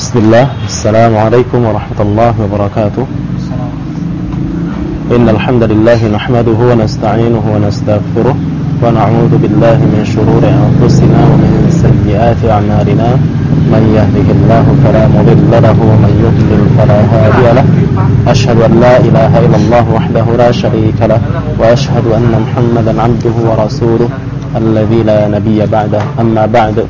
Bismillah. Assalamualaikum warahmatullahi wabarakatuh. Innal hamdalillah nahmaduhu wa nasta'inuhu wa nastaghfiruh wa na'udzu billahi min shururi anfusina wa min sayyiati a'malina. Man yahdihillahu fala mudilla lahu wa man yudlil fala hadiya lahu. Ashhadu an la ilaha illallah wahdahu la syarika lahu wa ashhadu anna Muhammadan 'abduhu wa rasuluh alladzi la nabiyya ba'dahu. Amma ba'du.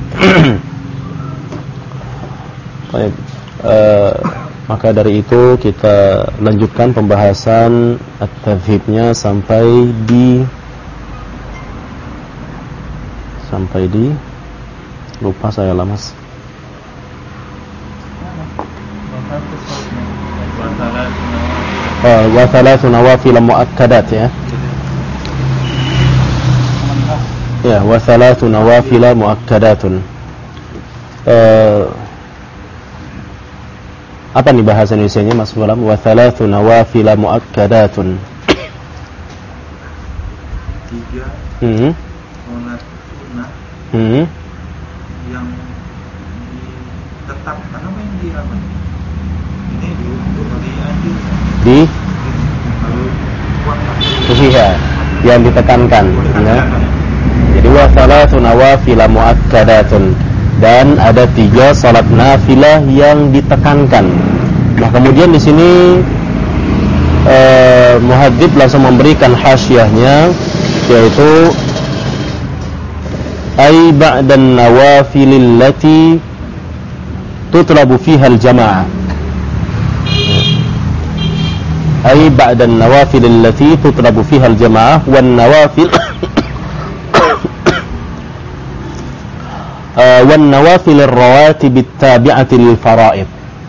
Baik, maka dari itu kita lanjutkan pembahasan at-tadhibnya sampai di lupa saya lah mas. Wa thalathu nawafil muakkadat ya. Ya, wa thalathu nawafil muakkadatun. Apa nih bahasa Indonesianya Mas Gulam? Wa thalathu nawafil muakkadatun. Tiga sholat sunnah yang ditetapkan apa yang diamalkan? Ini iya, yang ditekankan ya. Jadi wa thalathu nawafil muakkadatun, dan ada 3 salat nafilah yang ditekankan. Nah, kemudian di sini muhadzib langsung memberikan hasyahnya, yaitu ay ba'dan nawafilil lati tutlabu fiha al-jama'ah. Ay ba'dan nawafilil lati tutlabu fiha al-jama'ah wan nawafil wan nawafil ar-rawatib at-tabi'ati lil fara'id.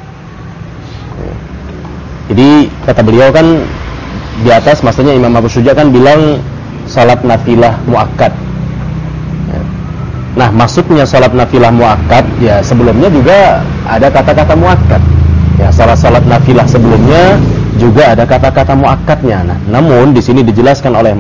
Jadi kata beliau kan di atas, maksudnya Imam Abu Syuja kan bilang salat nafilah muakkad. Nah, maksudnya salat nafilah muakkad ya, sebelumnya juga ada kata-kata muakkad. Ya, salat nafilah sebelumnya juga ada kata-kata muakkadnya. Nah, namun di sini dijelaskan oleh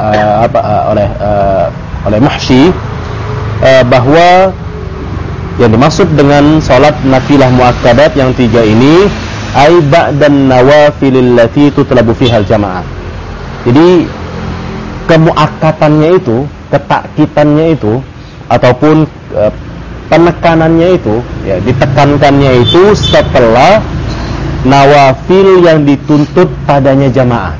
oleh Muhsyi bahwa yang dimaksud dengan salat nafilah muakkadat yang 3 ini ai ba'dan nawafilil lati tutlabu fiha al-jamaah. Jadi kemuakkatannya itu, ketakkitannya itu ataupun penekanannya itu ya, ditekankannya itu setelah nawafil yang dituntut padanya jamaah,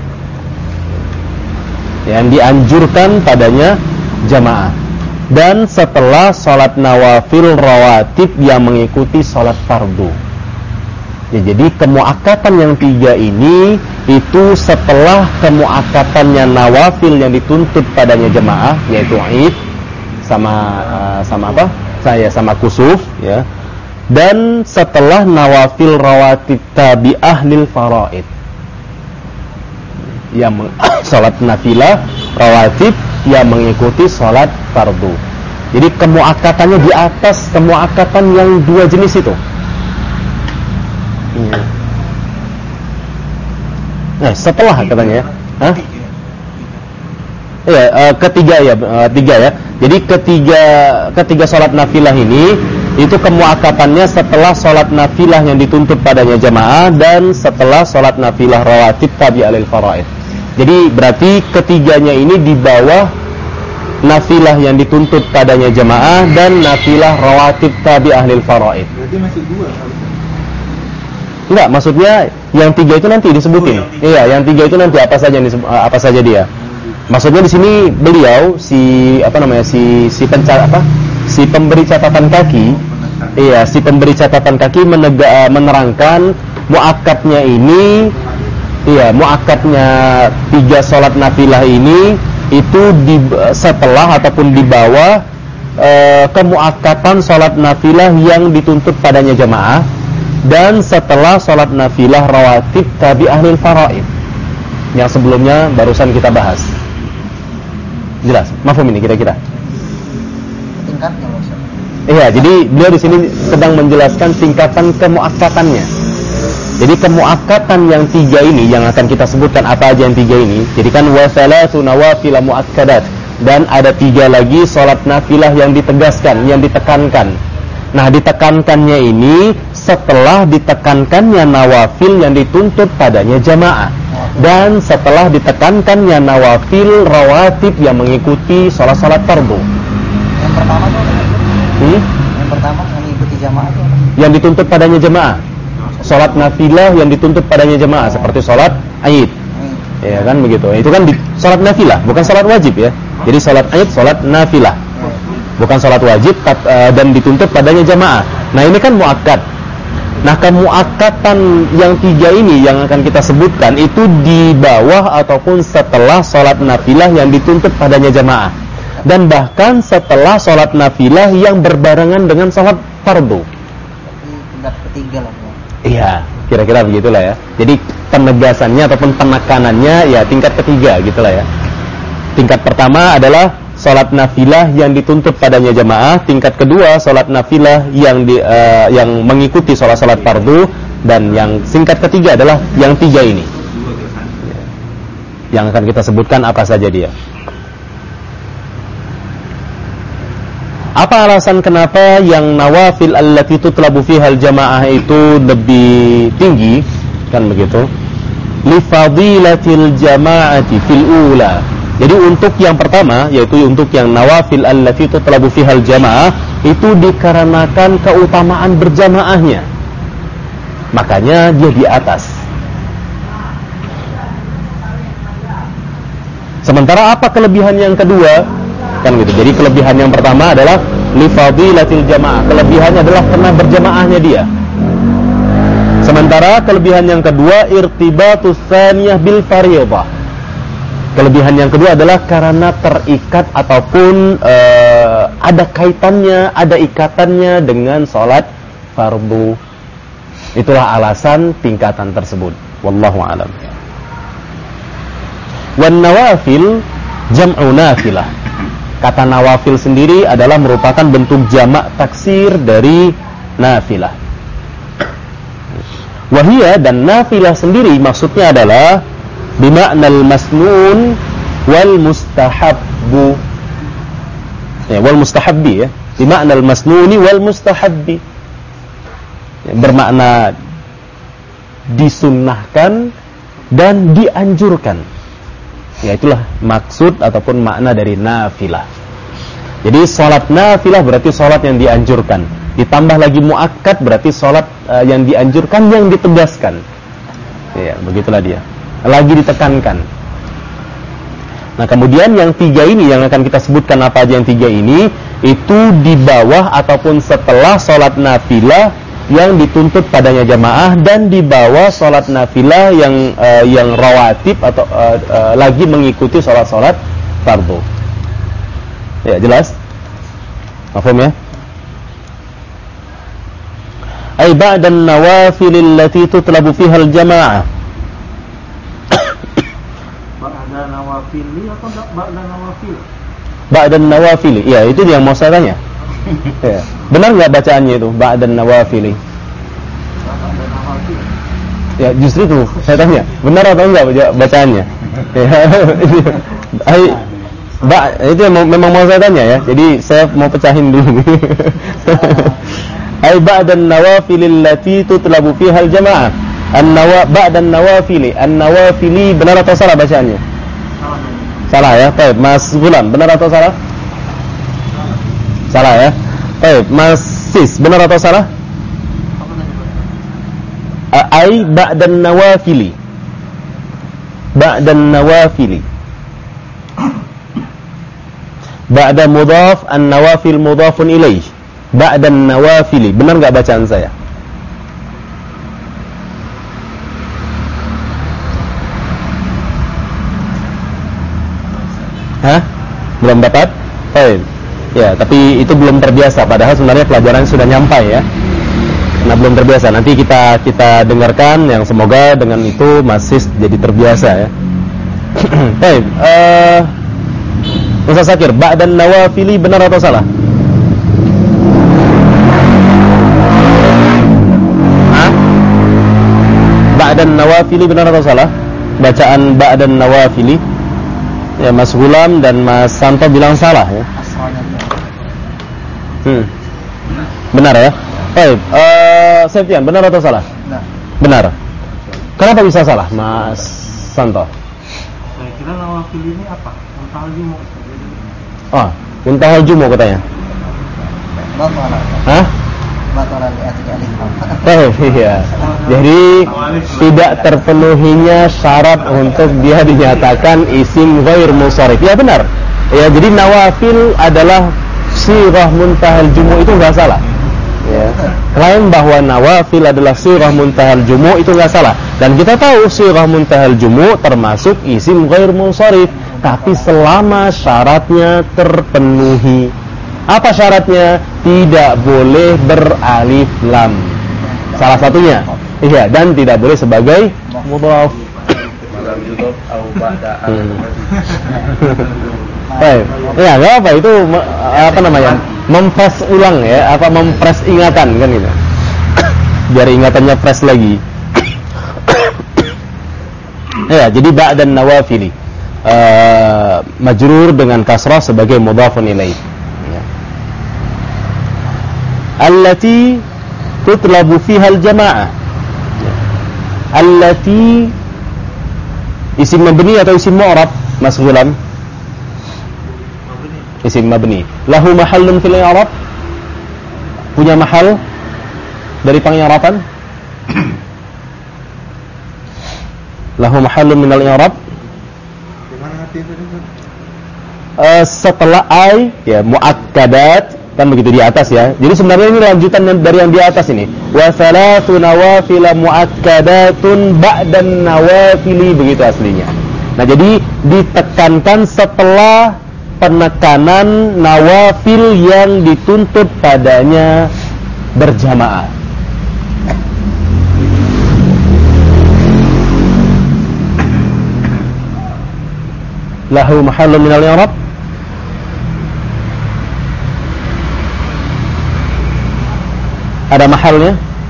yang dianjurkan padanya jamaah, dan setelah salat nawafil rawatib yang mengikuti salat fardu. Ya, jadi kemuakkatan yang 3 ini itu setelah kemuakkatannya nawafil yang dituntut padanya jamaah, yaitu Id sama kusuf ya, dan setelah nawafil rawatib tabi'ah lil faraid, yang salat nafilah rawatib yang mengikuti salat fardu. Jadi kemuakkatannya di atas kemuakkatan yang 2 jenis itu. Nah, setelah katanya ya. Hah? Iya, ketiga ya, 3 ya. Jadi ketiga salat nafilah ini itu kemuakkatannya setelah salat nafilah yang dituntut padanya jamaah dan setelah salat nafilah rawatib tabi'ah lil faraid. Jadi berarti ketiganya ini di bawah nafilah yang dituntut padanya jamaah dan nafilah rawatib tabi'ah lil faraid. Berarti masih 2 kali. Enggak, maksudnya yang 3 itu nanti disebutin. Iya, yang 3 itu nanti apa saja dia. Maksudnya di sini beliau si pemberi catatan kaki. Iya, si pemberi catatan kaki menerangkan muakkadnya ini, iya, muakkadnya 3 salat nafilah ini itu setelah ataupun di bawah kemuakkatan salat nafilah yang dituntut padanya jamaah dan setelah salat nafilah rawatib tabi'ah lil faraid yang sebelumnya barusan kita bahas. Jelas? Mafhum ini kira-kira? Tingkatnya maksudnya. Iya, jadi beliau di sini sedang menjelaskan tingkatan kemuakkatannya. Jadi kemuakkatan yang 3 ini yang akan kita sebutkan apa aja yang 3 ini. Jadi kan wa thalathu nawafil muakkadat, dan ada 3 lagi salat nafilah yang ditegaskan, yang ditekankan. Nah, ditekankannya ini setelah ditekankannya nawafil yang dituntut padanya jamaah, dan setelah ditekankannya nawafil rawatib yang mengikuti salat-salat fardu. Yang pertama tuh yang pertama mengikuti jamaah itu apa? Yang dituntut padanya jamaah, salat nafilah yang dituntut padanya jamaah, seperti salat Aid. Ya kan begitu. Itu kan salat nafilah, bukan salat wajib ya. Jadi salat Aid salat nafilah, bukan salat wajib, dan dituntut padanya jamaah. Nah ini kan muakkad. Nah kemuakkatan yang 3 ini yang akan kita sebutkan itu di bawah ataupun setelah salat nafilah yang dituntut padanya jamaah, dan bahkan setelah salat nafilah yang berbarengan dengan salat fardu. Tingkat ketiga lah. Iya, kira-kira begitulah ya. Jadi penegasannya ataupun penekanannya ya tingkat ketiga gitulah ya. Tingkat pertama adalah salat nafilah yang dituntut padanya jamaah, tingkat kedua salat nafilah yang mengikuti salat-salat fardu, dan yang tingkat ketiga adalah yang 3 ini. Yang akan kita sebutkan apa saja dia. Apa alasan kenapa yang nawafil allati tutlabu fiha al-jamaah itu lebih tinggi? Kan begitu. Li fadilatil jama'ati fil ula. Jadi untuk yang pertama, yaitu untuk yang nawafil allati tutlabu fiha al-jamaah, itu dikarenakan keutamaan berjamaahnya. Makanya dia di atas. Sementara apa kelebihan yang kedua? Kan gitu. Jadi kelebihan yang pertama adalah li fadilatil jamaah. Kelebihannya adalah karena berjamaahnya dia. Sementara kelebihan yang kedua irtibatus tsaniyah bil fardhah. Kelebihan yang kedua adalah karena terikat ataupun ada kaitannya, ada ikatannya dengan salat fardu. Itulah alasan tingkatan tersebut. Wallahu a'lam. Wan nawafil jam'u nafilah. Kata nawafil sendiri adalah merupakan bentuk jamak taksir dari nafilah. Wahia, dan nafilah sendiri maksudnya adalah bima'nal masnun wal mustahabbu. Ya, wal mustahabbi ya. Bima'nal masnuni wal mustahabbi. Ya, bermakna disunnahkan dan dianjurkan. Ya itulah maksud ataupun makna dari nafilah. Jadi salat nafilah berarti salat yang dianjurkan. Ditambah lagi muakkad berarti salat yang dianjurkan, yang ditegaskan. Ya, begitulah dia. Lagi ditekankan. Nah, kemudian yang 3 ini yang akan kita sebutkan apa aja yang 3 ini, itu di bawah ataupun setelah salat nafilah yang dituntut padanya jamaah, dan di bawah salat nafilah yang rawatib atau lagi mengikuti salat-salat fardu. Ya, jelas? Paham ya? Ai ba'da an-nawafil allati tutlabu fiha al-jamaah. Ba'da nawafil atau ba'da nawafil? Ba'da an-nawafil. Ya, itu yang mau saya tanya. Ya. Benar nggak bacaannya itu ba'dan nawafili? Ya justru itu saya tanya, benar atau enggak bacaannya? Itu yang memang mau saya tanya ya. Jadi saya mau pecahin dulu. Ai ba'dan nawafilil lati tutlabu fiha al-jamaah. Ba'dan nawafili. An-nawafili benar atau salah bacaannya? Salah ya. Baik, Mas Gulam, benar atau salah? Salah ya. Baik, Mas Sis, benar atau salah? Ai ba'dan nawafili. Ba'dan nawafili. Ba'da mudhaf, an-nawafil mudhafun ilaih. Ba'dan nawafili. Benar enggak bacaan saya? Hah? Belum dapat? Baik. Ya, tapi itu belum terbiasa. Padahal sebenarnya pelajaran sudah nyampai ya. Nah, belum terbiasa. Nanti kita dengarkan yang semoga dengan itu masih jadi terbiasa ya. Baik. Ustaz Zakir, ba'dan nawafili benar atau salah? Hah? Ba'dan nawafili benar atau salah? Bacaan ba'dan nawafili. Ya, Mas Gulam dan Mas Santo bilang salah ya. Benar ya. Baik. Septian, benar atau salah? Nah, Benar. Kenapa bisa salah, Mas Santo? Saya kira nawafil ini apa? Muntahal jumu. Muntahal jumu katanya. batalan. Hah? Batalan di atas alif. Oh iya. Jadi tidak terpenuhinya syarat untuk dia dinyatakan isim ghair munsharif. Ya benar. Ya, jadi nawafil adalah sirah muntahal jumu itu enggak salah. Ya. Klaim bahwa nawafil adalah sirah muntahal jumu itu enggak salah. Dan kita tahu sirah muntahal jumu termasuk isim ghair munsharif, tapi selama syaratnya terpenuhi. Apa syaratnya? Tidak boleh beralif lam. Salah satunya. Iya, dan tidak boleh sebagai mudhaf. Ya, enggak apa itu apa namanya? Mempres ulang ya, apa mempres ingatan kan gitu. Biar ingatannya fresh lagi. Ya, jadi ba'dan nawafili. Majrur dengan kasrah sebagai mudhafun ilaih. Ya. Allati tutlabu fiha al-jama'ah. Allati isim mabni atau isim mu'rab, Mas Gulam? Isim mabni. Lahu mahallun fil i'rab? Punya mahal dari peng'iraban? Lahu mahallun min al-i'rab? Gimana arti itu? Setelah ai ya muakkadat kan begitu di atas ya. Jadi sebenarnya ini lanjutan dari yang di atas ini. Wa thalathu nawafil muakkadatun ba'dan nawafili, begitu aslinya. Nah, jadi ditekankan setelah penekanan nawafil yang dituntut padanya berjamaah. Lahu mahallun min al-i'rab? Ada mahalnya?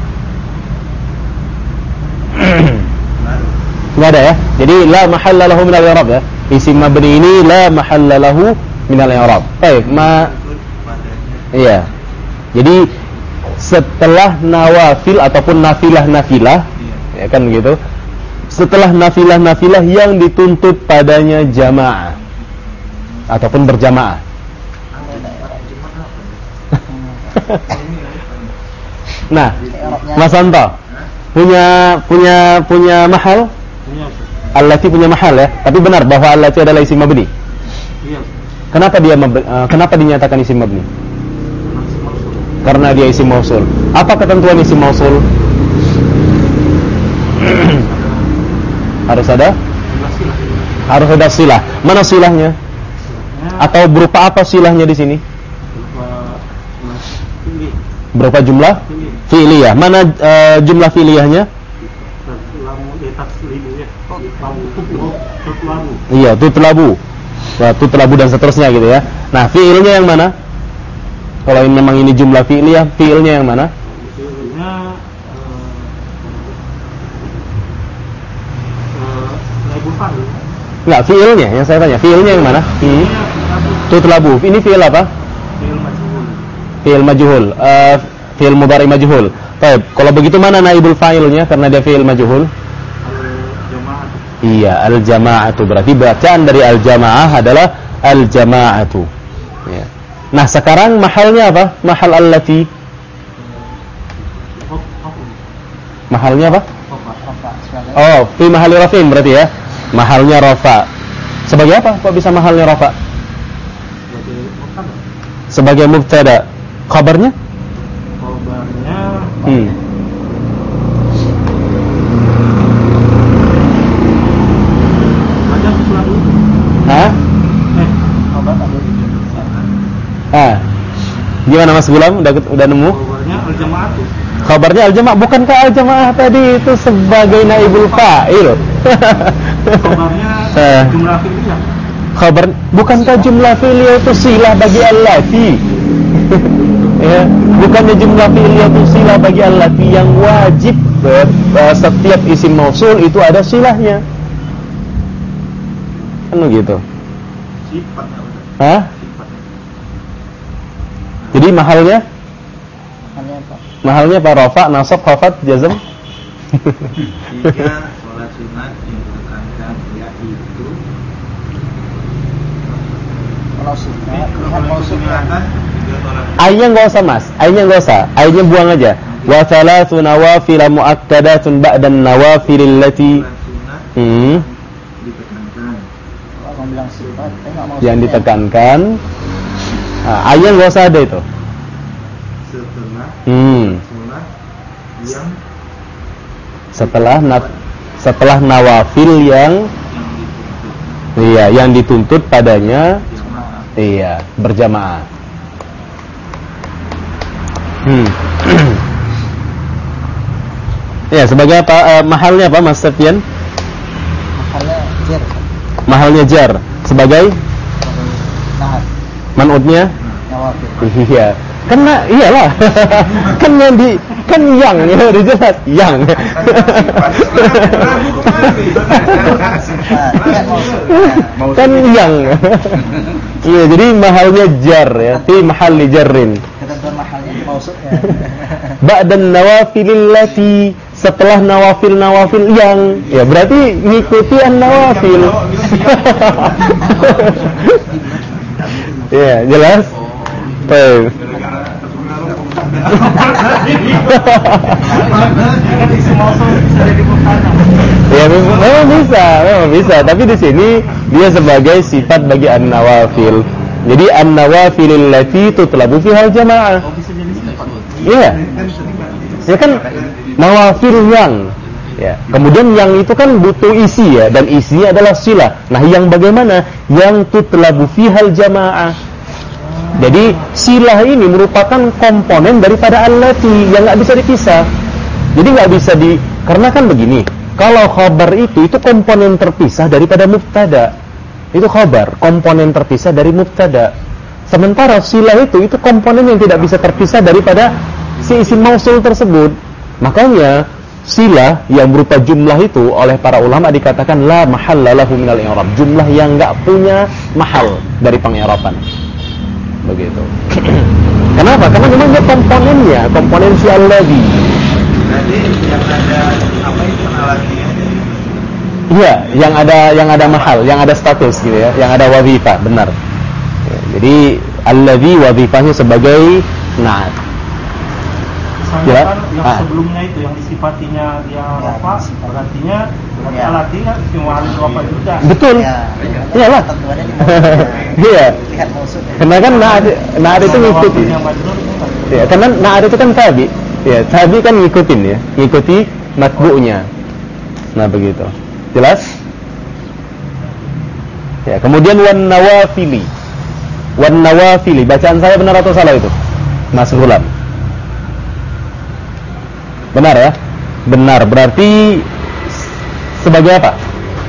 Enggak ada ya. Jadi la mahalla lahu min al-i'rab ya. Isim mabni ini la mahalla lahu min al-i'rab. Baik, iya. Jadi setelah nawafil ataupun nafilah-nafilah ya kan gitu. Setelah nafilah-nafilah yang dituntut padanya jamaah ataupun berjamaah. Nah, Mas Santo punya mahal? Allati punya mahal ya. Tapi benar bahwa allati adalah isim mabni. Iya. Kenapa dinyatakan isim mabni? Karena dia isim mausul. Apa ketentuan isim mausul? Harus ada silah. Mana silahnya? Atau berupa apa silahnya di sini? Berupa jumlah fi'liyah. Mana jumlah fi'liyahnya? Iya, tutlabu. Tutlabu dan seterusnya gitu ya. Nah, fi'ilnya yang mana? Kalau memang ini jumlah fi'liyah, fi'ilnya yang mana? Fi'ilnya Enggak, fi'ilnya yang saya tanya. Fi'ilnya yang mana? Tutlabu. Ini fi'il apa? Fi'il majhul. Fi'il mudhari majhul. Baik, kalau begitu mana naibul fa'ilnya karena dia fi'il majhul? Iya, al-jama'atu. Berarti bacaan dari al-jama'ah adalah al-jama'atu. Ya. Nah, sekarang mahalnya apa? Mahal allati. Mahalnya apa? Oh, fi mahali rafin berarti ya. Mahalnya rafa. Sebagai apa? Kok bisa mahalnya rafa? Sebagai mubtada. Khabarnya? Hah? Gimana Mas Gulam? Udah nemu? Khabarnya al-jamaah. Bukankah al-jamaah tadi itu sebagai naibul fa'il? Khabarnya jumlah fi'liyah. Khabar bukankah jumlah fi'liyah itu silah bagi allati? Ya, bukannya jumlah fi'liyah itu silah bagi allati yang wajib setiap isim mausul itu ada silahnya. Kan begitu. Sifat. Hah? Jadi mahalnya? Mahalnya apa? Mahalnya apa? Rafa, nasab, khafat, jazm? 3 sholat sunat yang ditekankan yaitu Kalau sunat, lihat mau sunat. Ayatnya nggak usah mas, ayatnya buang aja. Wa thalathu nawafil muakkadatun ba'dan nawafil allati sholat sunat ditekankan. Kalau mau bilang sifat, saya nggak mau yang sunat. ditekankan. Ayatnya nggak usah ada itu. Setelah sholat yang Setelah nawafil yang dituntut yang dituntut padanya jamaah. Berjamaah. Ya, sebagai apa mahalnya apa Mas Setian? Mahalnya jar. Mahalnya jar sebagai Nah, man'utnya? nawafil. Iya. Karena iyalah. kan yang ya udah jelas yang. Kan yang. Iya, jadi mahalnya jar ya, fi mahalli jarrin. Ketentuan mahalnya maksudnya. Ba'dan nawafilil lati, setelah nawafil yang, ya berarti ngikuti an-nawafil. Iya, jelas? Baik. Ya memang bisa, tapi di sini dia sebagai sifat bagi an-nawafil. Jadi an-nawafilil lati tutlabu fiha jamaah. Iya. Ya kan nawafil yang. Ya. Kemudian yang itu kan butuh isi ya, dan isinya adalah silah. Nah, yang bagaimana? Yang tutlabu fihal jamaah. Jadi silah ini merupakan komponen daripada allati yang nggak bisa dipisah. Jadi nggak bisa karena kan begini. Kalau khabar itu komponen terpisah daripada mubtada. Itu khabar, komponen terpisah dari mubtada. Sementara silah itu komponen yang tidak bisa terpisah daripada si isim mausul tersebut. Makanya silah yang berupa jumlah itu oleh para ulama dikatakan la mahalla lahu minal i'rab, jumlah yang enggak punya mahal dari peng'iraban. Begitu. Kenapa? Karena memang dia komponennya, komponen si alladhi. Jadi yang ada apa itu alatnya? Iya, yang ada mahal, yang ada status gitu ya, yang ada wazifah, benar. Ya, jadi alladhi wazifahnya sebagai na'at. Misalnya Ya. kan yang sebelumnya itu yang disifatinya dia rafa, berartinya alatinya semua harus rafa juga. Betul. Ya, Iyalah. ketentuannya di maksudnya. Iya. Lihat maksudnya. Karena kan na'at itu ngikuti. Yang majrur itu kan. Ya, karena na'at itu kan tabi. Ya, tabi kan ngikutin ya, ngikuti matbu'nya. Nah, begitu. Jelas? Ya, kemudian wan nawafili. Wan nawafili, bacaan saya benar atau salah itu? Mas Gulam. Benar ya? Benar, berarti sebagai apa?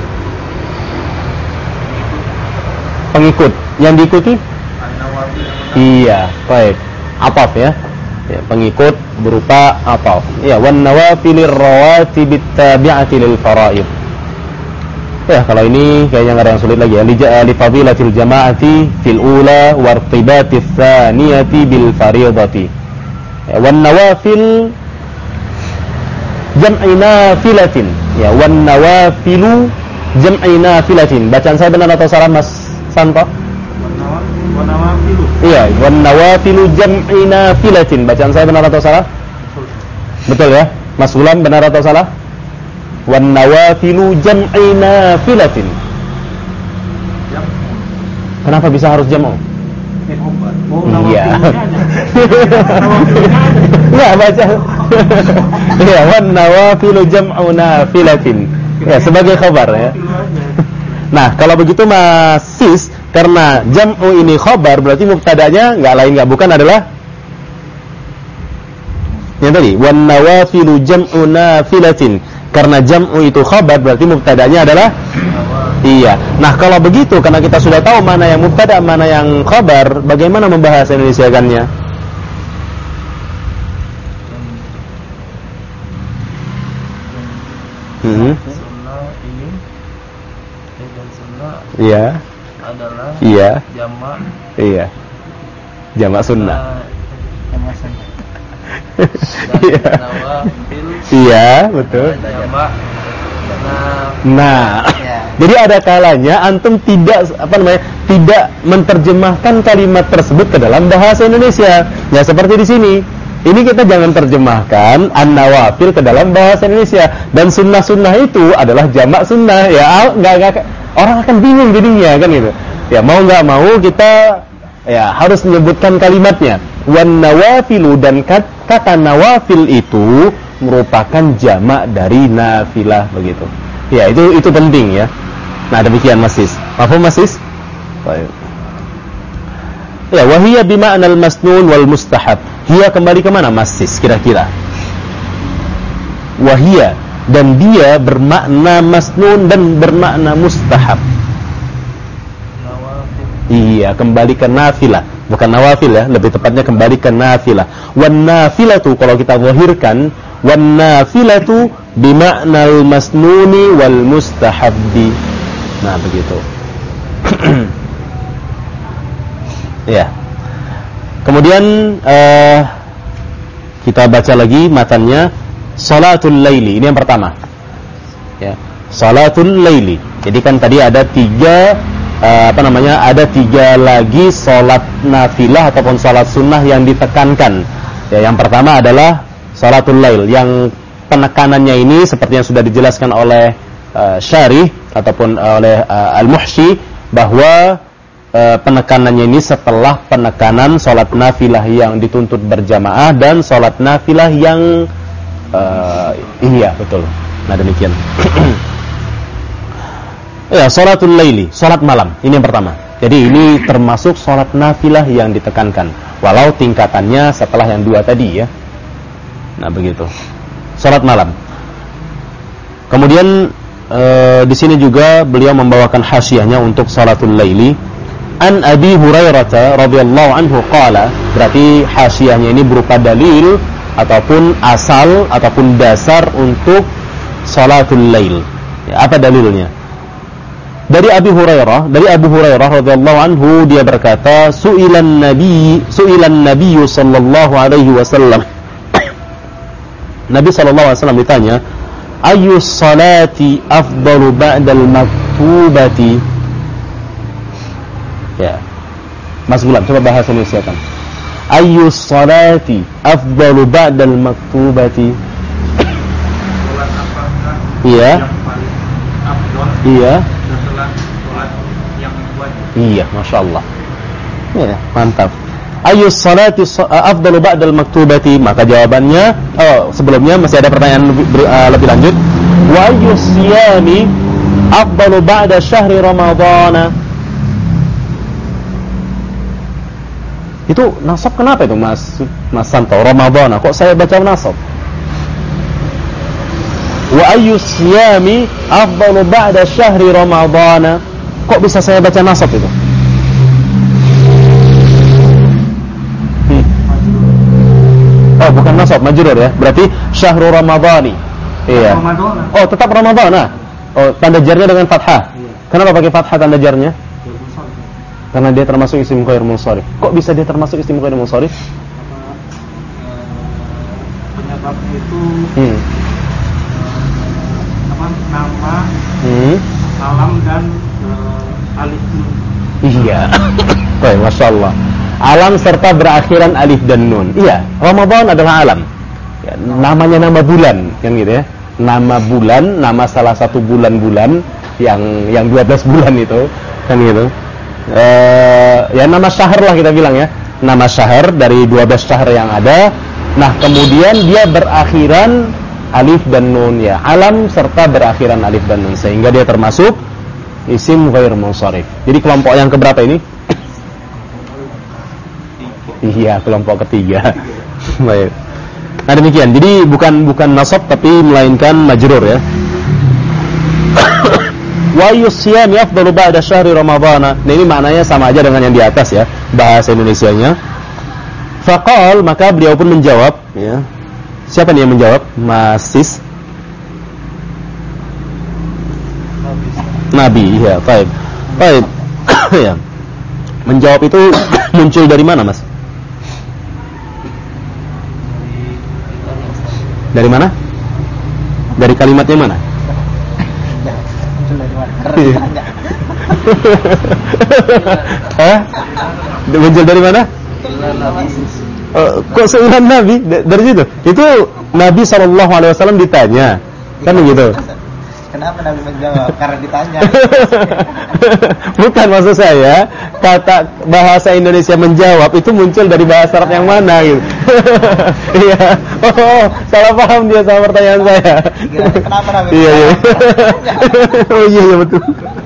Pengikut. Yang diikuti? Iya, baik. Ataf ya. Ya, pengikut berupa ataf. Ya, wan nawafilir rawatibit tabi'ati lil fara'id. Ya, kalau ini kayaknya nggak ada yang sulit lagi ya. Li fadilatil jama'ati fil ula wartibatis tsaniyati bil fariidati. Ya, wan nawafil jam'i nafilatin. Ya, wan nawafilu jam'i nafilatin. Bacaan saya benar atau salah Mas Santo? Wanawafilu. Iya, wan nawafilu jam'i nafilatin. Bacaan saya benar atau salah? Betul ya? Mas Ulam benar atau salah? Wan nawafilu jam'i nafilatin. Kenapa bisa harus jam'u? Iya. Enggak baca. Iya, wan nawafilu jam'u nafilatin. Ya, sebagai khabar ya. Nah, kalau begitu Mas Sis, karena jam'u ini khabar berarti mubtadanya enggak bukan adalah yang tadi, wan nawafilu jam'u nafilatin. Karena jam'u itu khabar berarti mubtadanya adalah iya. Nah, kalau begitu karena kita sudah tahu mana yang mubtada, mana yang khabar, bagaimana membahasa Indonesiakannya? Sunnah ini dan sunnah Iya. adalah Iya. jamak Iya. Jamak sunnah. Yang maksudnya. Iya. Iya, betul. Nah, jadi ada kalanya antum tidak tidak menerjemahkan kalimat tersebut ke dalam bahasa Indonesia. Ya seperti di sini. Ini kita jangan terjemahkan an-nawafil ke dalam bahasa Indonesia. Dan sunnah-sunnah itu adalah jamak sunnah. Ya, enggak orang akan bingung jadinya kan gitu. Ya mau nggak mau kita ya harus menyebutkan kalimatnya. Wan nawafilu, dan kata nawafil itu merupakan jamak dari nafilah begitu. Ya, itu penting ya. Nah, demikian Mas Sis. Paham Mas Sis? Baik. Ya, wahiyya bima'nal masnun wal mustahab. Dia kembali ke mana Mas Sis kira-kira? Wahiyya, dan dia bermakna masnun dan bermakna mustahab. Iya, kembali ke nafilah, bukan nawafil ya, lebih tepatnya kembali ke nafilah. Wan nafilatu, kalau kita zahirkan, wan nafilatu bima'nal masnuni wal mustahabbi. Nah, begitu. Ya. Kemudian kita baca lagi matannya, salatul laili. Ini yang pertama. Ya, salatul laili. Jadi kan tadi ada ada tiga lagi salat nafilah ataupun salat sunnah yang ditekankan. Ya, yang pertama adalah salatul lail, yang penekanannya ini seperti yang sudah dijelaskan oleh Syarih ataupun oleh Al-Muhsyi, bahwa penekanannya ini setelah penekanan salat nafilah yang dituntut berjamaah dan salat nafilah yang iya betul. Nah, demikian. Ya, salatul laili, salat malam. Ini yang pertama. Jadi ini termasuk salat nafilah yang ditekankan, walau tingkatannya setelah yang dua tadi ya. Nah, begitu. Salat malam. Kemudian di sini juga beliau membawakan hasyiahnya untuk salatul laili. An Abi Hurairah radhiyallahu anhu qala, berarti hasyiahnya ini berupa dalil ataupun asal ataupun dasar untuk salatul lail. Ya, apa dalilnya? Dari Abu Hurairah radhiyallahu anhu, dia berkata, su'ilan nabi sallallahu alaihi wasallam. Nabi sallallahu alaihi wasallam ditanya, ayyus salati afdalu ba'dal maktubati. Ya. Mas Gulam, coba bahasa Indonesia kan. Ayyus salati afdalu ba'dal maktubati. Iya. Iya. Iya, Masya Allah. Ya, mantap. Ayyus salati afdalu ba'dal maktubati. Maka jawabannya, sebelumnya masih ada pertanyaan lebih lanjut. Wa ayyus siyami afdalu ba'da syahri ramadhana. Itu nasab kenapa itu Mas Santo? Ramadhana, kok saya baca nasab? Wa ayyus siyami afdalu ba'da syahri ramadhana. Kok bisa saya baca nasab itu? Oh, bukan nasab, majrur ya. Berarti syahrul ramadhani. Iya. Oh, tetap ramadhana. Oh, tanda jarnya dengan fathah. Kenapa pakai fathah tanda jarnya? Karena dia termasuk isim ghair munsharif. Kok bisa dia termasuk isim ghair munsharif? Penyebabnya itu nama, alam dan alif nun. Iya. Baik, Masya Allah. Alam serta berakhiran alif dan nun. Iya, Ramadan adalah alam. Ya, namanya nama bulan, kan gitu ya. Nama bulan, nama salah satu bulan-bulan yang 12 bulan itu, kan gitu. Ya nama syahr lah kita bilang ya. Nama syahr dari 12 syahr yang ada. Nah, kemudian dia berakhiran alif dan nun ya. Alam serta berakhiran alif dan nun, sehingga dia termasuk isim ghair munsharif. Jadi kelompok yang keberapa ini? Iya, kelompok ketiga. Baik. Nah, demikian. Jadi bukan nasab tapi melainkan majrur ya. Wa yusyami afdalu ba'da syahri ramadhana. Nah, ini maknanya sama aja dengan yang di atas ya, bahasa Indonesianya. Faqal, maka beliau pun menjawab ya. Siapa nih yang menjawab? Masis Nabi, ya, baik. Baik. Ya. Menjawab itu muncul dari mana, Mas? Dari mana? Dari kalimatnya mana? Muncul dari mana? Karena ditanya. Hah? Muncul dari mana? Kok seulah Nabi dari situ? Itu Nabi SAW ditanya, kan begitu? Kenapa Nabi menjawab? Karena ditanya. Bukan, maksud saya kata bahasa Indonesia menjawab itu muncul dari bahasa Arab yang mana gitu. Iya. Oh, salah paham dia sama pertanyaan saya. Kenapa Nabi? Iya. Oh iya betul.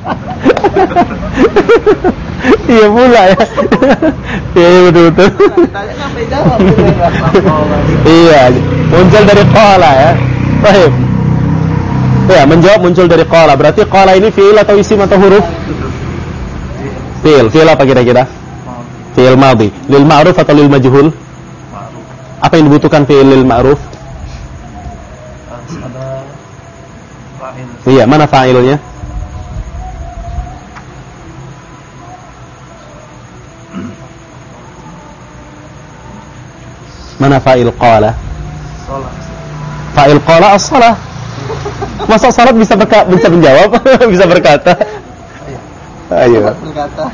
Iya pula ya. Iya betul. Ditanya sampai jawab. Iya, muncul dari qala ya. Baik. Ya, menjawab muncul dari qala. Berarti qala ini fi'il atau isim atau huruf? Fi'il. Fi'il apa kira-kira? Fi'il madhi. Lil ma'ruf atau lil majhul? Apa yang dibutuhkan fi'il lil ma'ruf? Ada fa'il. Iya, mana fa'ilnya? Mana fa'il qala? Sholat. Fa'il qala as-shalah. Masa salat bisa menjawab? Bisa berkata? Ayo. Berkata.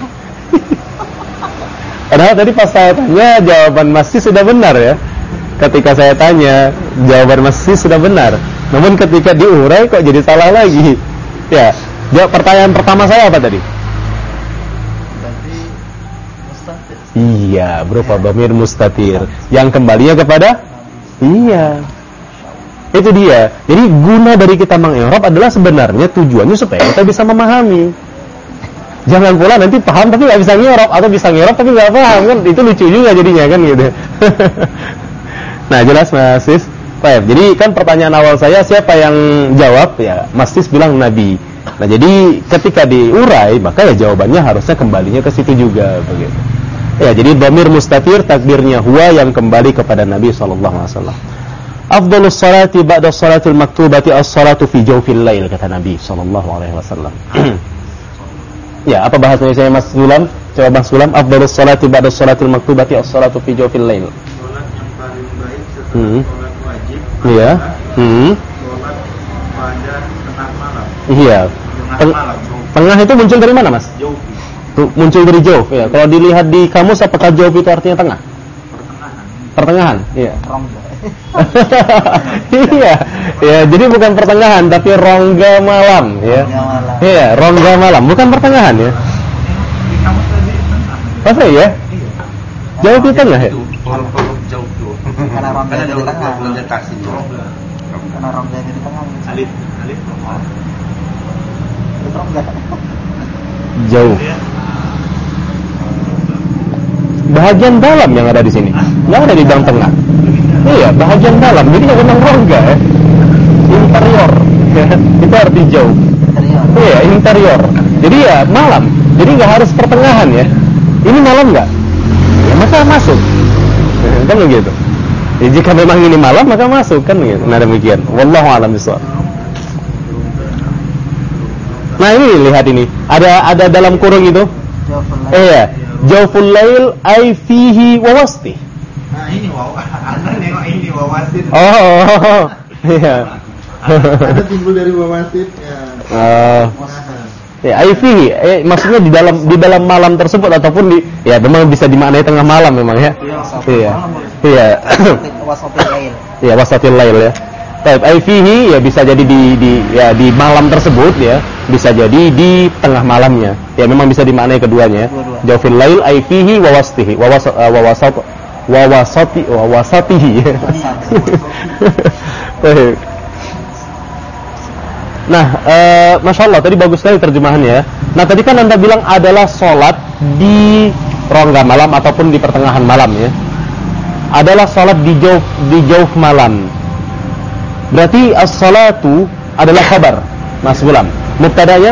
Padahal tadi pas saya tanya jawaban masih sudah benar ya. Ketika saya tanya jawaban masih sudah benar. Namun ketika diurai kok jadi salah lagi. Ya, jawab pertanyaan pertama saya apa tadi? Berarti mustatir. Iya, berupa dhamir mustatir yang kembalinya kepada iya. Itu dia. Jadi guna dari kita mengi'rab adalah sebenarnya tujuannya supaya kita bisa memahami. Jangan pula nanti paham tapi nggak bisa ngi'rab, atau bisa ngi'rab tapi nggak paham, kan itu lucu juga jadinya kan gitu. Nah, jelas Mas Sis. Baik, jadi kan pertanyaan awal saya siapa yang jawab ya? Mas Sis bilang Nabi. Nah, jadi ketika diurai maka ya jawabannya harusnya kembalinya ke situ juga begitu. Ya, jadi dhamir mustatir takdirnya huwa yang kembali kepada Nabi sallallahu alaihi wasallam. Afdhalus salati ba'da salatil maktubati as-salatu fi jawfil lail, kata Nabi sallallahu alaihi wasallam. Ya, apa bahasanya saya Mas Sulam? Coba Mas Sulam, afdhalus salati ba'da salatil maktubati as-salatu fi jawfil lail. Salat yang paling baik setelah salat wajib. Iya. Salat pada tengah malam. Iya. Tengah malam. Tengah itu muncul dari mana, Mas? Jauh. Tuh, muncul dari jawf ya. Kalau dilihat di kamus apakah jawf itu artinya tengah? Pertengahan. Iya. Rongga. Iya. Ya, jadi bukan pertengahan tapi rongga malam ya. Rongga malam. Iya, rongga malam, bukan pertengahan ya. Di kamu tadi tengah. Masa ya? Jauh di tengah ya? Huruf jauh tuh. Karena rongga di tengah. kasih rongga. Karena rongga di tengah. Alif. Itu rongga. Jauh. Bahagian dalam yang ada di sini, nggak ada di dalam tengah. Iya, bahagian dalam. Jadi ya memang rongga ya. Interior. Ya, itu arti jauh. Interior. Iya, interior. Jadi ya malam. Jadi nggak harus pertengahan ya. Ini malam nggak? Ya maka masuk. Kan begitu. Ya, jika memang ini malam maka masuk kan begitu. Nah demikian. Wallahu a'lam bishawab. Nah ini lihat ini. Ada dalam kurung itu. Jawab Iya. Jawful lail ay fihi wa wasti. Nah ini Anda nengok ini wawasit. Oh. Iya. Ada timbul dari wawasit ya. Ya, aifi, maksudnya di dalam malam tersebut ataupun di ya memang bisa dimaknai tengah malam memang ya. Iya. Iya. Wasatil lail. Iya, wasatil lail ya. Baik, aifihi ya bisa jadi di malam tersebut ya, bisa jadi di tengah malamnya. Ya memang bisa dimaknai keduanya. Jawfil lail aifihi wa wastihi wa wasatihi. Baik. Nah, Masya Allah, tadi bagus sekali terjemahannya. Nah, tadi kan Anda bilang adalah sholat di rongga malam ataupun di pertengahan malam ya. Adalah sholat di jawf malam. Berarti as-salatu adalah khabar, Mas Gulam. Mubtada'nya?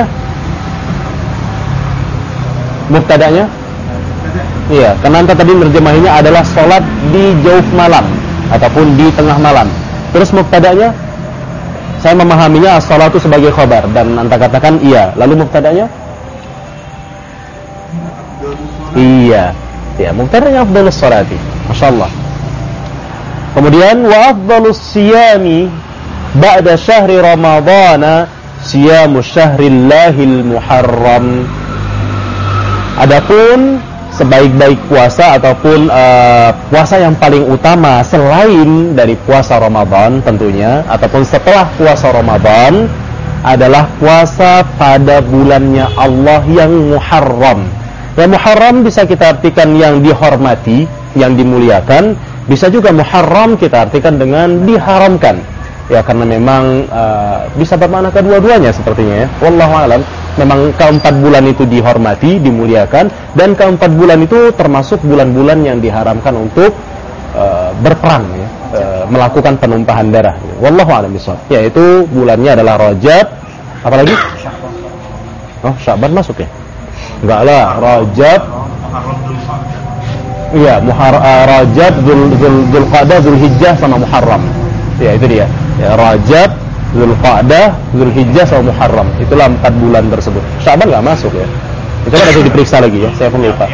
Iya, karena Anda tadi menerjemahinya adalah sholat di jawf malam ataupun di tengah malam. Terus mubtada'nya? Saya memahaminya as-salatu sebagai khabar dan Anda katakan iya. Lalu mubtada'nya? Iya. Ya, mubtada'nya afdhalus salati. Masyaallah. Kemudian wa afdhalus siyami ba'da syahri ramadhana siyamu syahrillahil muharram. Adapun sebaik-baik puasa ataupun puasa yang paling utama selain dari puasa Ramadan tentunya ataupun setelah puasa Ramadan adalah puasa pada bulannya Allah yang Muharram. Yang Muharram bisa kita artikan yang dihormati, yang dimuliakan. Bisa juga Muharram kita artikan dengan diharamkan. Ya karena memang bisa bermakna kedua-duanya sepertinya ya. Wallahu a'lam. Memang keempat bulan itu dihormati, dimuliakan, dan keempat bulan itu termasuk bulan-bulan yang diharamkan untuk berperang ya, melakukan penumpahan darah. Wallahu a'lam bishawab. Yaitu bulannya adalah Rajab, apalagi? Oh, Sya'ban masuk ya? Enggak lah, Rajab. Iya, Rajab, Dzulqa'dah, Dzulhijjah sama Muharram. Ya, itu dia. Ya, Rajab, Dzulqa'dah, Dzulhijjah sama Muharram. Itulah 4 bulan tersebut. Sya'ban enggak masuk ya. Itu kan harus diperiksa lagi ya. Saya pun lupa.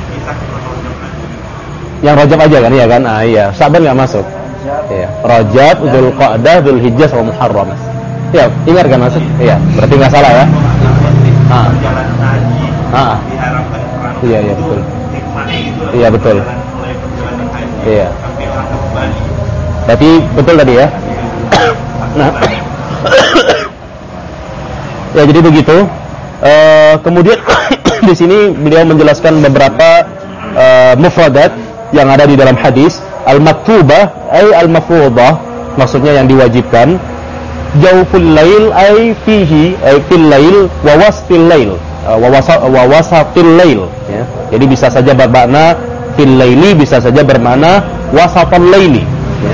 Yang Rajab aja kan ya kan? Ah iya, Sya'ban enggak masuk. Iya, Rajab, Dzulqa'dah, Dzulhijjah sama Muharram. Ya, ingat kan masuk? Iya, berarti enggak salah ya. Jalan haji diharapkan perang. Iya, iya betul. Gitu, iya betul. Mulai perjalanan haji iya. sampai berangkat kembali. Berarti betul tadi ya. Nah, ya jadi begitu. Kemudian di sini beliau menjelaskan beberapa mufradat yang ada di dalam hadis. Al-maktubah ay al-mafruḍah, maksudnya yang diwajibkan. Jawful lail ay fihi ay fil lail wa wasfil lail wa wasatil lail ya. Jadi bisa saja bermakna fil laili, bisa saja bermakna wasatal laili ya.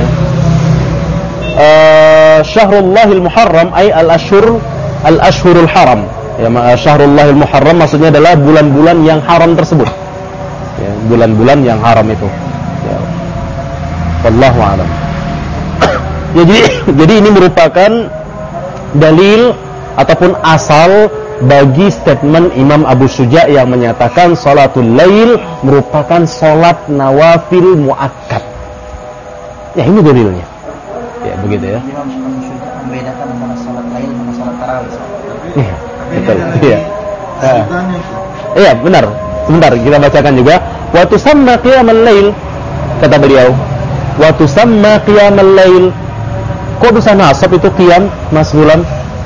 Syahrullahil muharram ay al-ashhurul haram ya. Syahrullahil muharram maksudnya adalah bulan-bulan yang haram tersebut ya, bulan-bulan yang haram itu ya. Wallahu a'lam. Ya, jadi ini merupakan dalil ataupun asal bagi statement Imam Abu Syuja' yang menyatakan salatul lail merupakan salat nawafil muakkad. Ya ini dalilnya. Ya begitu ya. Imam Abu Syuja' membedakan antara salat lail dengan salat tarawih. Iya, betul. Iya. Iya, benar. Sebentar kita bacakan juga. Wa tusamma qiyamal lail, kata beliau. Wa tusamma qiyamal lail. Kok bisa nasab itu qiyam, Mas Gulam?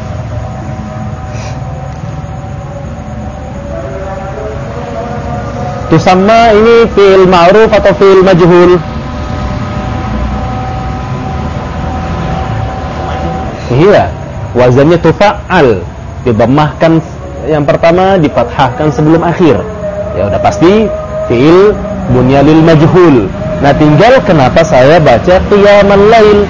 Tusamma ini fi'il ma'ruf atau fi'il majhul? Iya, wazannya tufa'al, didammahkan yang pertama, difathahkan sebelum akhir. Ya udah pasti fi'il bunyalil majhul. Nah, tinggal kenapa saya baca qiyamal lail?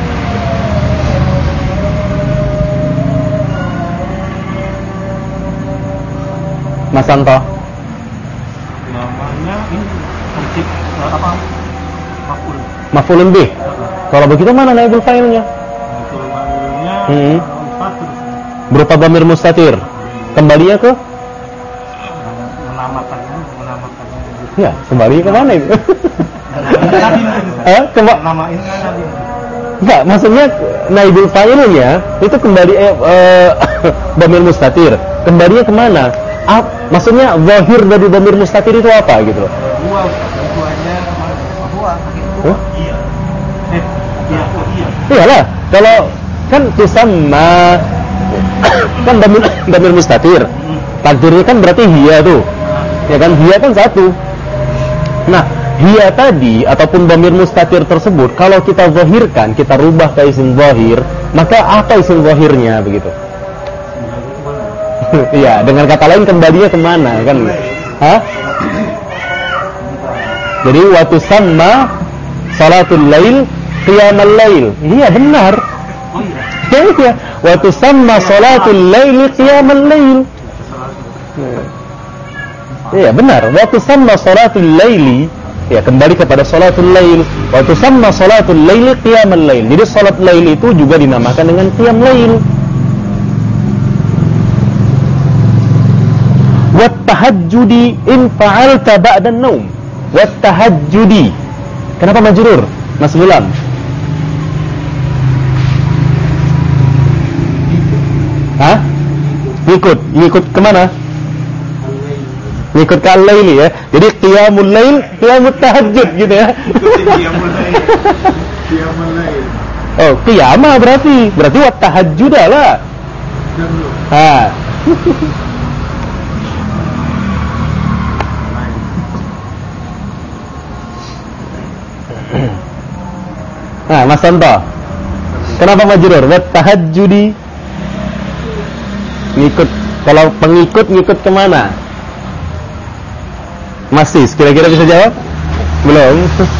Mas Santo. Namanya ini prinsip apa? Maf'ul. Maf'ulun bih. Kalau begitu mana naibul fa'ilnya? Maf'ul maf'ulnya mustatir. Berupa dhamir mustatir. Kembalinya ke? Menamakannya. Ya, kembali ke mana itu? Namain Nabi. Enggak, maksudnya naibul fa'ilnya itu kembali dhamir mustatir. Kembalinya kemana? Maksudnya zahir dari dhamir mustatir itu apa gitu? Buahnya Buah. iya. Iya. Iyalah, kalau kan tusamma kan dhamir mustatir. Takdirnya kan berarti hiya tuh. Ya kan, hiya kan satu. Nah, hiya tadi ataupun dhamir mustatir tersebut kalau kita zahirkan, kita rubah ke isim zahir, maka apa isim zahirnya begitu? Iya, dengan kata lain kembalinya kemana kan? Hah? Jadi waktu sama salatul lail qiyamal lail. Iya benar. Oh iya. Iya, waktu sama salatul lail qiyamal lail. Iya benar. Waktu sama salatul laili, ya kembali kepada salatul lail. Waktu sama salatul lail qiyamal lail. Jadi salat lail itu juga dinamakan dengan qiyam lail. Wattahajjudi in fa'alta ba'da an-naum. Wattahajjudi. Kenapa majrur? Mas Gulam. Ngikut kemana? Ngikut ke al-laili ya. Jadi qiyamul lail, qiyamut tahajud gitu ya. Ikutin qiyamul lail. Qiyamul lail. Oh, qiyamah berarti wat tahajjud lah. Nah, Mas Santo. Kenapa majrur? Wat tahajjudi. Ngikut, kalau pengikut ngikut kemana? Masih, kira-kira bisa jawab? Belum.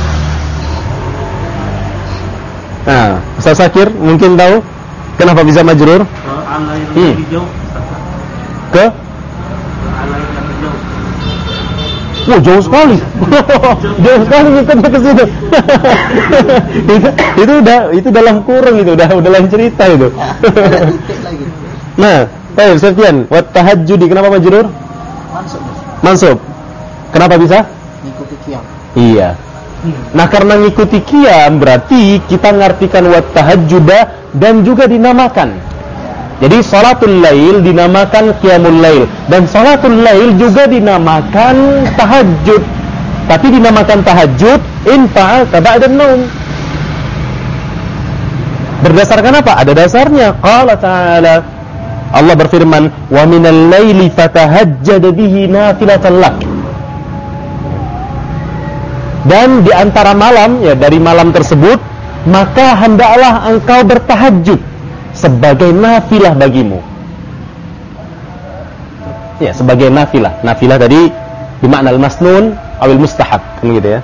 Nah, Ustaz Sakir mungkin tahu kenapa bisa majrur? Allah yang lebih jauh. Ke? Allah yang lebih jauh. Oh, jauh sekali. Jauh sekali ngikutnya ke situ. itu dalam kurung itu, udah lain cerita itu. Nah, baik, Sofyan, wat tahajjudi kenapa majrur? Mansub. Kenapa bisa? Ngikuti qiyam. Iya. Nah, karena ngikuti qiyam berarti kita ngartikan wat tahajjuda dan juga dinamakan. Jadi salatul lail dinamakan qiyamul lail dan salatul lail juga dinamakan tahajud. Tapi dinamakan tahajud in fa'alta ba'da an-naum. Berdasarkan apa? Ada dasarnya. Qala ta'ala, Allah berfirman, "Wa minal laili fatahajjad bihi nafilatan lak." Dan di antara malam, ya dari malam tersebut, maka hendaklah engkau bertahajud sebagai nafilah bagimu. Ya, sebagai nafilah. Nafilah tadi bermakna al-masnun awil mustahab, gitu ya.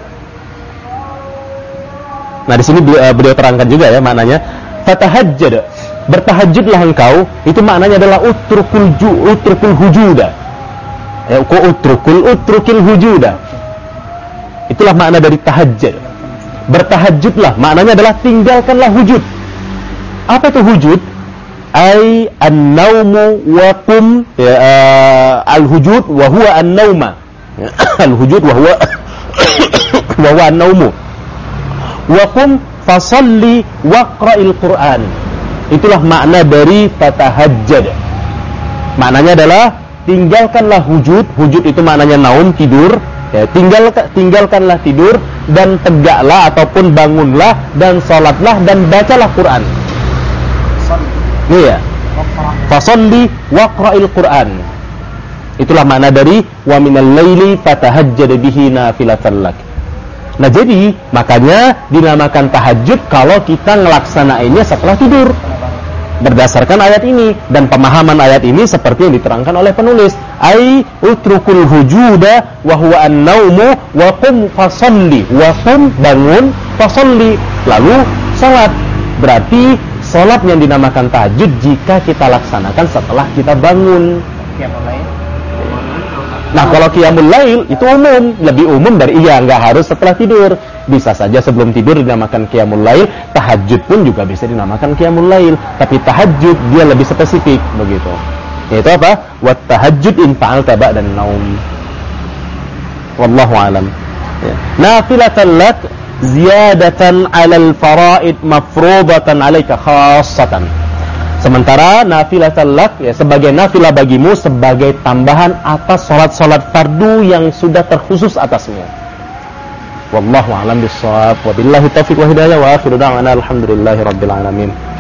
Nah, di sini beliau terangkan juga ya maknanya. Fatahajjad, bertahajudlah engkau, itu maknanya adalah utrukul hujuda. Ya, utrukil hujuda. Itulah makna dari tahajjud. Bertahajudlah, maknanya adalah tinggalkanlah hujud. Apa itu hujud? Ai an-naumu wa qum, ya, al-hujud wa huwa an-nauma. Al-hujud wa huwa an-naumu. Wa qum fasalli waqra'il Qur'an. Itulah makna dari fatahajjad. Maknanya adalah tinggalkanlah hujud. Hujud itu maknanya naum, tidur. Ya, tinggalkanlah tidur dan tegaklah ataupun bangunlah dan salatlah dan bacalah Quran. Iya. Fasalli waqra'il Quran. Itulah makna dari wa minal laili fatahajjad bihi nafilatan lak. Nah, jadi makanya dinamakan tahajud kalau kita ngelaksanainnya setelah tidur. Berdasarkan ayat ini dan pemahaman ayat ini seperti yang diterangkan oleh penulis, ai utrukul hujuda wa huwa an-naumu wa qum fasalli, wa qum bangun, fasalli lalu salat. Berarti salat yang dinamakan tahajud jika kita laksanakan setelah kita bangun. Nah, kalau qiyamul lail itu umum, lebih umum dari nggak harus setelah tidur. Bisa saja sebelum tidur dinamakan qiyamul lail, tahajud pun juga bisa dinamakan qiyamul lail. Tapi tahajud dia lebih spesifik begitu. Yaitu apa? Wat tahajud in fa'alta ba'da an-naum. Wallahu alam. Ya. Nafilatan lak ziyadatan 'alal fara'id mafrudatan 'alaika khassatan. Sementara nafilatan lak, ya, sebagai nafilah bagimu sebagai tambahan atas salat-salat fardu yang sudah terkhusus atasmu. Wallahu a'lam bissawab. Wabillahi taufiq wa hidayah wa akhiru da'wana alhamdulillahi rabbil alamin.